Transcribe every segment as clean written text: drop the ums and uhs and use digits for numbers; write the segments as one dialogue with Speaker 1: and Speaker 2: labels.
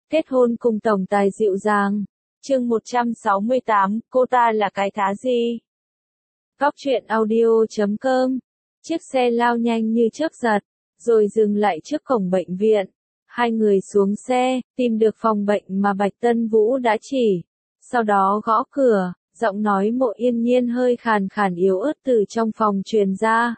Speaker 1: Kết hôn cùng tổng tài dịu dàng. Chương 168, cô ta là cái thá gì? Góc truyện audio.com. Chiếc xe lao nhanh như chớp giật, rồi dừng lại trước cổng bệnh viện. Hai người xuống xe, tìm được phòng bệnh mà Bạch Tân Vũ đã chỉ. Sau đó gõ cửa, giọng nói Mộ Yên Nhiên hơi khàn khàn yếu ớt từ trong phòng truyền ra.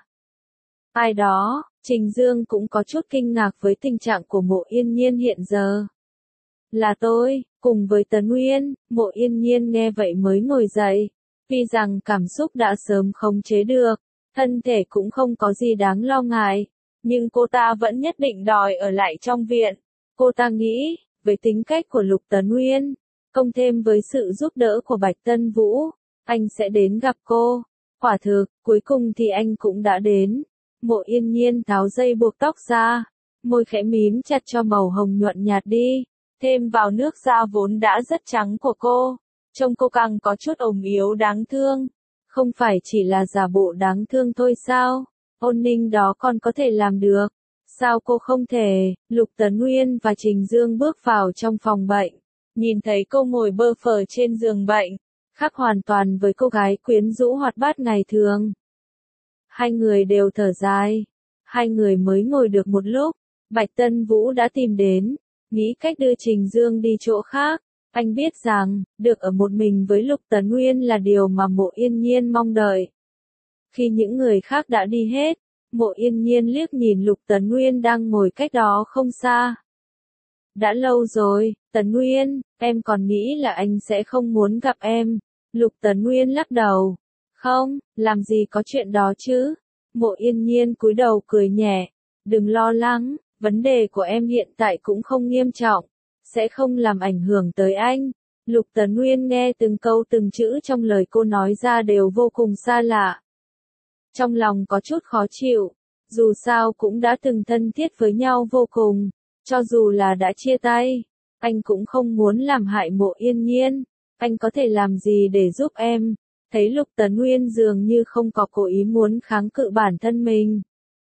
Speaker 1: Ai đó? Trình Dương cũng có chút kinh ngạc với tình trạng của Mộ Yên Nhiên hiện giờ. Là tôi, cùng với Tấn Nguyên. Mộ Yên Nhiên nghe vậy mới ngồi dậy. Tuy rằng cảm xúc đã sớm khống chế được, thân thể cũng không có gì đáng lo ngại, nhưng cô ta vẫn nhất định đòi ở lại trong viện. Cô ta nghĩ, với tính cách của Lục Tấn Nguyên, cộng thêm với sự giúp đỡ của Bạch Tân Vũ, anh sẽ đến gặp cô. Quả thực, cuối cùng thì anh cũng đã đến. Mộ Yên Nhiên tháo dây buộc tóc ra, môi khẽ mím chặt cho màu hồng nhuận nhạt đi, thêm vào nước da vốn đã rất trắng của cô, trông cô càng có chút ốm yếu đáng thương. Không phải chỉ là giả bộ đáng thương thôi sao? Ôn Ninh đó còn có thể làm được. Sao cô không thể? Lục Tấn Nguyên và Trình Dương bước vào trong phòng bệnh, nhìn thấy cô ngồi bơ phờ trên giường bệnh, khác hoàn toàn với cô gái quyến rũ hoạt bát ngày thường. Hai người đều thở dài. Hai người mới ngồi được một lúc, Bạch Tân Vũ đã tìm đến, nghĩ cách đưa Trình Dương đi chỗ khác. Anh biết rằng, được ở một mình với Lục Tấn Nguyên là điều mà Mộ Yên Nhiên mong đợi. Khi những người khác đã đi hết, Mộ Yên Nhiên liếc nhìn Lục Tấn Nguyên đang ngồi cách đó không xa. Đã lâu rồi, Tấn Nguyên, em còn nghĩ là anh sẽ không muốn gặp em. Lục Tấn Nguyên lắc đầu. Không, làm gì có chuyện đó chứ. Mộ Yên Nhiên cúi đầu cười nhẹ. Đừng lo lắng, vấn đề của em hiện tại cũng không nghiêm trọng, sẽ không làm ảnh hưởng tới anh. Lục Tấn Nguyên nghe từng câu từng chữ trong lời cô nói ra đều vô cùng xa lạ. Trong lòng có chút khó chịu, dù sao cũng đã từng thân thiết với nhau vô cùng, cho dù là đã chia tay, anh cũng không muốn làm hại Mộ Yên Nhiên. Anh có thể làm gì để giúp em? Thấy Lục Tấn Nguyên dường như không có cố ý muốn kháng cự bản thân mình,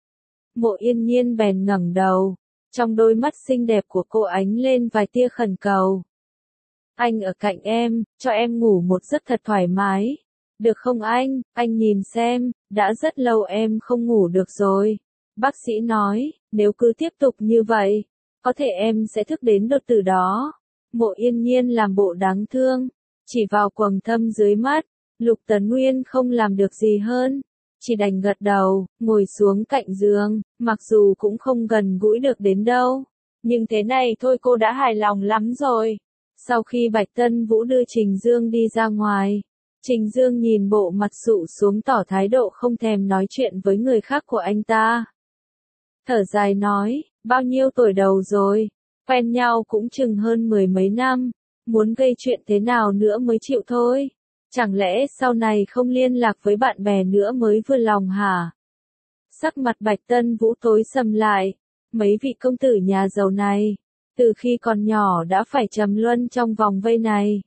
Speaker 1: Mộ Yên Nhiên bèn ngẩng đầu, trong đôi mắt xinh đẹp của cô ánh lên vài tia khẩn cầu. Anh ở cạnh em, cho em ngủ một giấc thật thoải mái. Được không anh? Anh nhìn xem, đã rất lâu em không ngủ được rồi. Bác sĩ nói, nếu cứ tiếp tục như vậy, có thể em sẽ thức đến đột tử đó. Mộ Yên Nhiên làm bộ đáng thương, chỉ vào quầng thâm dưới mắt. Lục Tấn Nguyên không làm được gì hơn, chỉ đành gật đầu, ngồi xuống cạnh giường, mặc dù cũng không gần gũi được đến đâu. Nhưng thế này thôi cô đã hài lòng lắm rồi. Sau khi Bạch Tân Vũ đưa Trình Dương đi ra ngoài, Trình Dương nhìn bộ mặt sụ xuống tỏ thái độ không thèm nói chuyện với người khác của anh ta. Thở dài nói, bao nhiêu tuổi đầu rồi, quen nhau cũng chừng hơn 10 mấy năm, muốn gây chuyện thế nào nữa mới chịu thôi. Chẳng lẽ sau này không liên lạc với bạn bè nữa mới vừa lòng hả? Sắc mặt Bạch Tân Vũ tối sầm lại. Mấy vị công tử nhà giàu này, từ khi còn nhỏ đã phải trầm luân trong vòng vây này.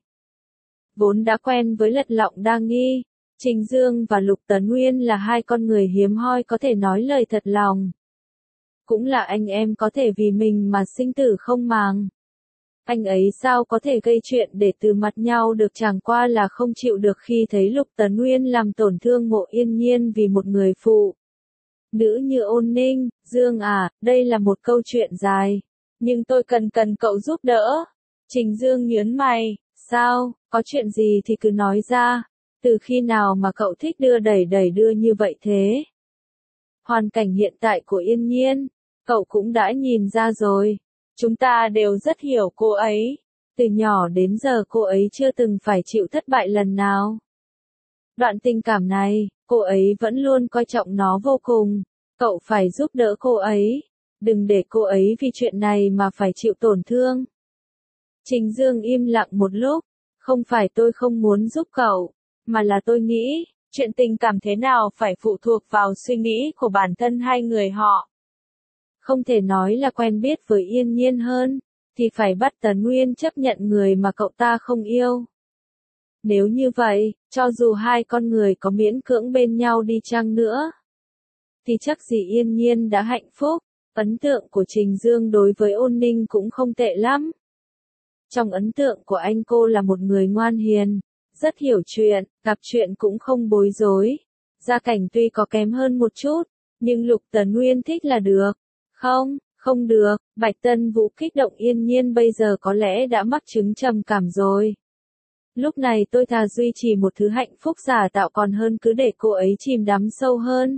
Speaker 1: Vốn đã quen với Lật Lọng Đa Nghi, Trình Dương và Lục Tấn Nguyên là hai con người hiếm hoi có thể nói lời thật lòng. Cũng là anh em có thể vì mình mà sinh tử không màng. Anh ấy sao có thể gây chuyện để từ mặt nhau được, chẳng qua là không chịu được khi thấy Lục Tấn Nguyên làm tổn thương Mộ Yên Nhiên vì một người phụ nữ như Ôn Ninh. Dương à, đây là một câu chuyện dài, nhưng tôi cần cậu giúp đỡ. Trình Dương nhướng mày, sao, có chuyện gì thì cứ nói ra, từ khi nào mà cậu thích đưa đưa như vậy thế? Hoàn cảnh hiện tại của Yên Nhiên, cậu cũng đã nhìn ra rồi. Chúng ta đều rất hiểu cô ấy. Từ nhỏ đến giờ cô ấy chưa từng phải chịu thất bại lần nào. Đoạn tình cảm này, cô ấy vẫn luôn coi trọng nó vô cùng. Cậu phải giúp đỡ cô ấy. Đừng để cô ấy vì chuyện này mà phải chịu tổn thương. Trình Dương im lặng một lúc. Không phải tôi không muốn giúp cậu, mà là tôi nghĩ, chuyện tình cảm thế nào phải phụ thuộc vào suy nghĩ của bản thân hai người họ. Không thể nói là quen biết với Yên Nhiên hơn, thì phải bắt Tấn Nguyên chấp nhận người mà cậu ta không yêu. Nếu như vậy, cho dù hai con người có miễn cưỡng bên nhau đi chăng nữa, thì chắc gì Yên Nhiên đã hạnh phúc. Ấn tượng của Trình Dương đối với Ôn Ninh cũng không tệ lắm. Trong ấn tượng của anh cô là một người ngoan hiền, rất hiểu chuyện, gặp chuyện cũng không bối rối. Gia cảnh tuy có kém hơn một chút, nhưng Lục Tấn Nguyên thích là được. Không, không được, Bạch Tân Vũ kích động Yên Nhiên bây giờ có lẽ đã mắc chứng trầm cảm rồi. Lúc này tôi thà duy trì một thứ hạnh phúc giả tạo còn hơn cứ để cô ấy chìm đắm sâu hơn.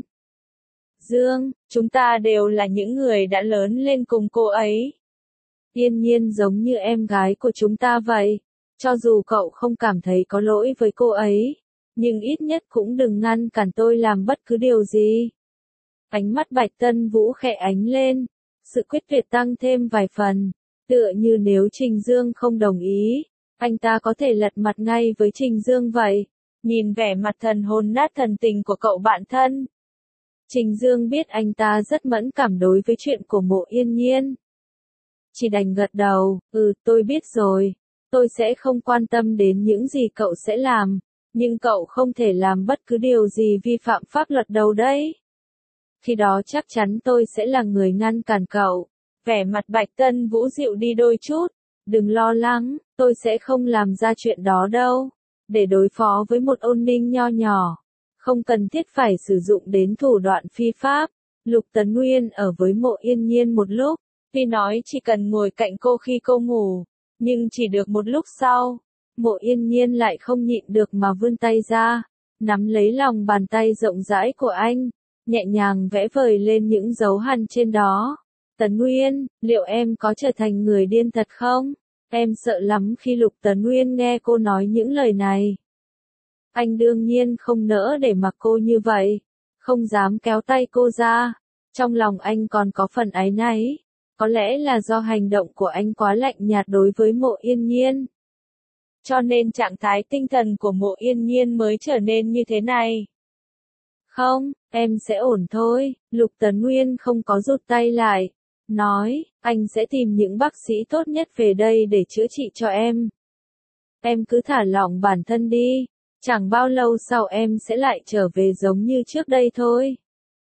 Speaker 1: Dương, chúng ta đều là những người đã lớn lên cùng cô ấy. Yên Nhiên giống như em gái của chúng ta vậy. Cho dù cậu không cảm thấy có lỗi với cô ấy, nhưng ít nhất cũng đừng ngăn cản tôi làm bất cứ điều gì. Ánh mắt Bạch Tân Vũ khẽ ánh lên, sự quyết tuyệt tăng thêm vài phần, tựa như nếu Trình Dương không đồng ý, anh ta có thể lật mặt ngay với Trình Dương vậy. Nhìn vẻ mặt thần hồn nát thần tình của cậu bạn thân, Trình Dương biết anh ta rất mẫn cảm đối với chuyện của Mộ Yên Nhiên. Chỉ đành gật đầu, tôi biết rồi, tôi sẽ không quan tâm đến những gì cậu sẽ làm, nhưng cậu không thể làm bất cứ điều gì vi phạm pháp luật đâu đấy. Khi đó chắc chắn tôi sẽ là người ngăn cản cậu. Vẻ mặt Bạch Tân Vũ dịu đi đôi chút, đừng lo lắng, tôi sẽ không làm ra chuyện đó đâu. Để đối phó với một Ôn Ninh nho nhỏ, không cần thiết phải sử dụng đến thủ đoạn phi pháp. Lục Tấn Nguyên ở với Mộ Yên Nhiên một lúc, tuy nói chỉ cần ngồi cạnh cô khi cô ngủ, nhưng chỉ được một lúc sau, Mộ Yên Nhiên lại không nhịn được mà vươn tay ra, nắm lấy lòng bàn tay rộng rãi của anh, nhẹ nhàng vẽ vời lên những dấu hằn trên đó. Tấn Nguyên, liệu em có trở thành người điên thật không? Em sợ lắm khi Lục Tấn Nguyên nghe cô nói những lời này. Anh đương nhiên không nỡ để mặc cô như vậy, không dám kéo tay cô ra. Trong lòng anh còn có phần áy náy, có lẽ là do hành động của anh quá lạnh nhạt đối với Mộ Yên Nhiên. Cho nên trạng thái tinh thần của Mộ Yên Nhiên mới trở nên như thế này. Không, em sẽ ổn thôi, Lục Tấn Nguyên không có rụt tay lại, nói, anh sẽ tìm những bác sĩ tốt nhất về đây để chữa trị cho em. Em cứ thả lỏng bản thân đi, chẳng bao lâu sau em sẽ lại trở về giống như trước đây thôi.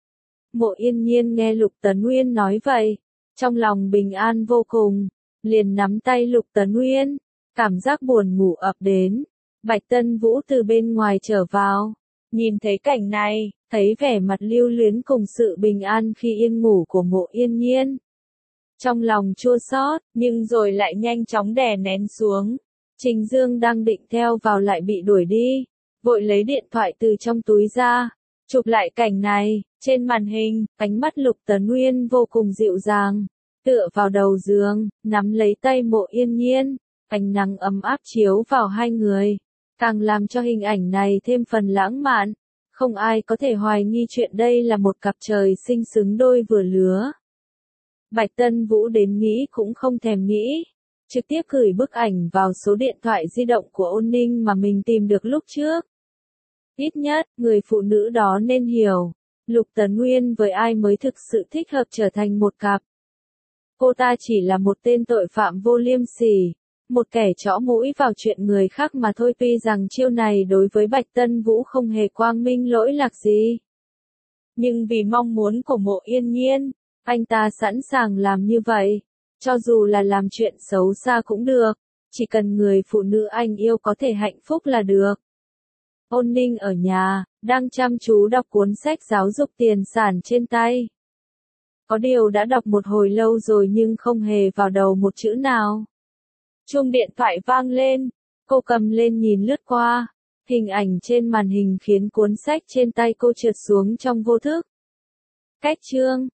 Speaker 1: Mộ Yên Nhiên nghe Lục Tấn Nguyên nói vậy, trong lòng bình an vô cùng, liền nắm tay Lục Tấn Nguyên, cảm giác buồn ngủ ập đến. Bạch Tân Vũ từ bên ngoài trở vào, nhìn thấy cảnh này, thấy vẻ mặt lưu luyến cùng sự bình an khi yên ngủ của Mộ Yên Nhiên. Trong lòng chua xót, nhưng rồi lại nhanh chóng đè nén xuống. Trình Dương đang định theo vào lại bị đuổi đi, vội lấy điện thoại từ trong túi ra, chụp lại cảnh này. Trên màn hình, ánh mắt Lục Tấn Nguyên vô cùng dịu dàng, tựa vào đầu giường, nắm lấy tay Mộ Yên Nhiên, ánh nắng ấm áp chiếu vào hai người, càng làm cho hình ảnh này thêm phần lãng mạn. Không ai có thể hoài nghi chuyện đây là một cặp trời sinh xứng đôi vừa lứa. Bạch Tân Vũ đến nghĩ cũng không thèm nghĩ, trực tiếp gửi bức ảnh vào số điện thoại di động của Ôn Ninh mà mình tìm được lúc trước. Ít nhất, người phụ nữ đó nên hiểu, Lục Tấn Nguyên với ai mới thực sự thích hợp trở thành một cặp. Cô ta chỉ là một tên tội phạm vô liêm sỉ, một kẻ chõ mũi vào chuyện người khác mà thôi. Tuy rằng chiêu này đối với Bạch Tân Vũ không hề quang minh lỗi lạc gì, nhưng vì mong muốn của Mộ Yên Nhiên, anh ta sẵn sàng làm như vậy. Cho dù là làm chuyện xấu xa cũng được, chỉ cần người phụ nữ anh yêu có thể hạnh phúc là được. Ôn Ninh ở nhà, đang chăm chú đọc cuốn sách giáo dục tiền sản trên tay. Có điều đã đọc một hồi lâu rồi nhưng không hề vào đầu một chữ nào. Chuông điện thoại vang lên, cô cầm lên nhìn lướt qua, hình ảnh trên màn hình khiến cuốn sách trên tay cô trượt xuống trong vô thức. Cách chương